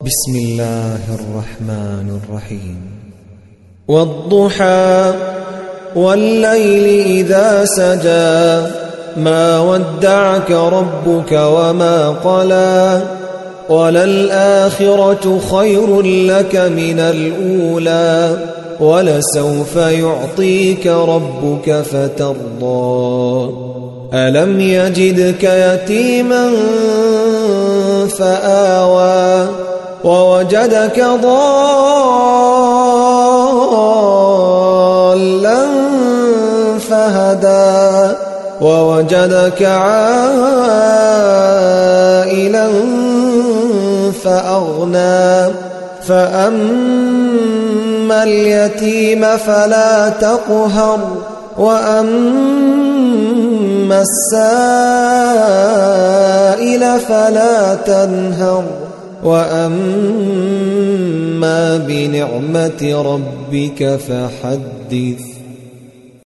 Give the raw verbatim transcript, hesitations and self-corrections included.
بسم الله الرحمن الرحيم والضحى والليل إذا سجى ما ودعك ربك وما قلى وللآخرة خير لك من الأولى ولسوف يعطيك ربك فترضى ألم يجدك يتيما فآوى ووجدك ضالا فهدى ووجدك عائلا فأغنى فأما اليتيم فلا تقهر وأما السائل فلا تنهر وأما بنعمة ربك فحدث.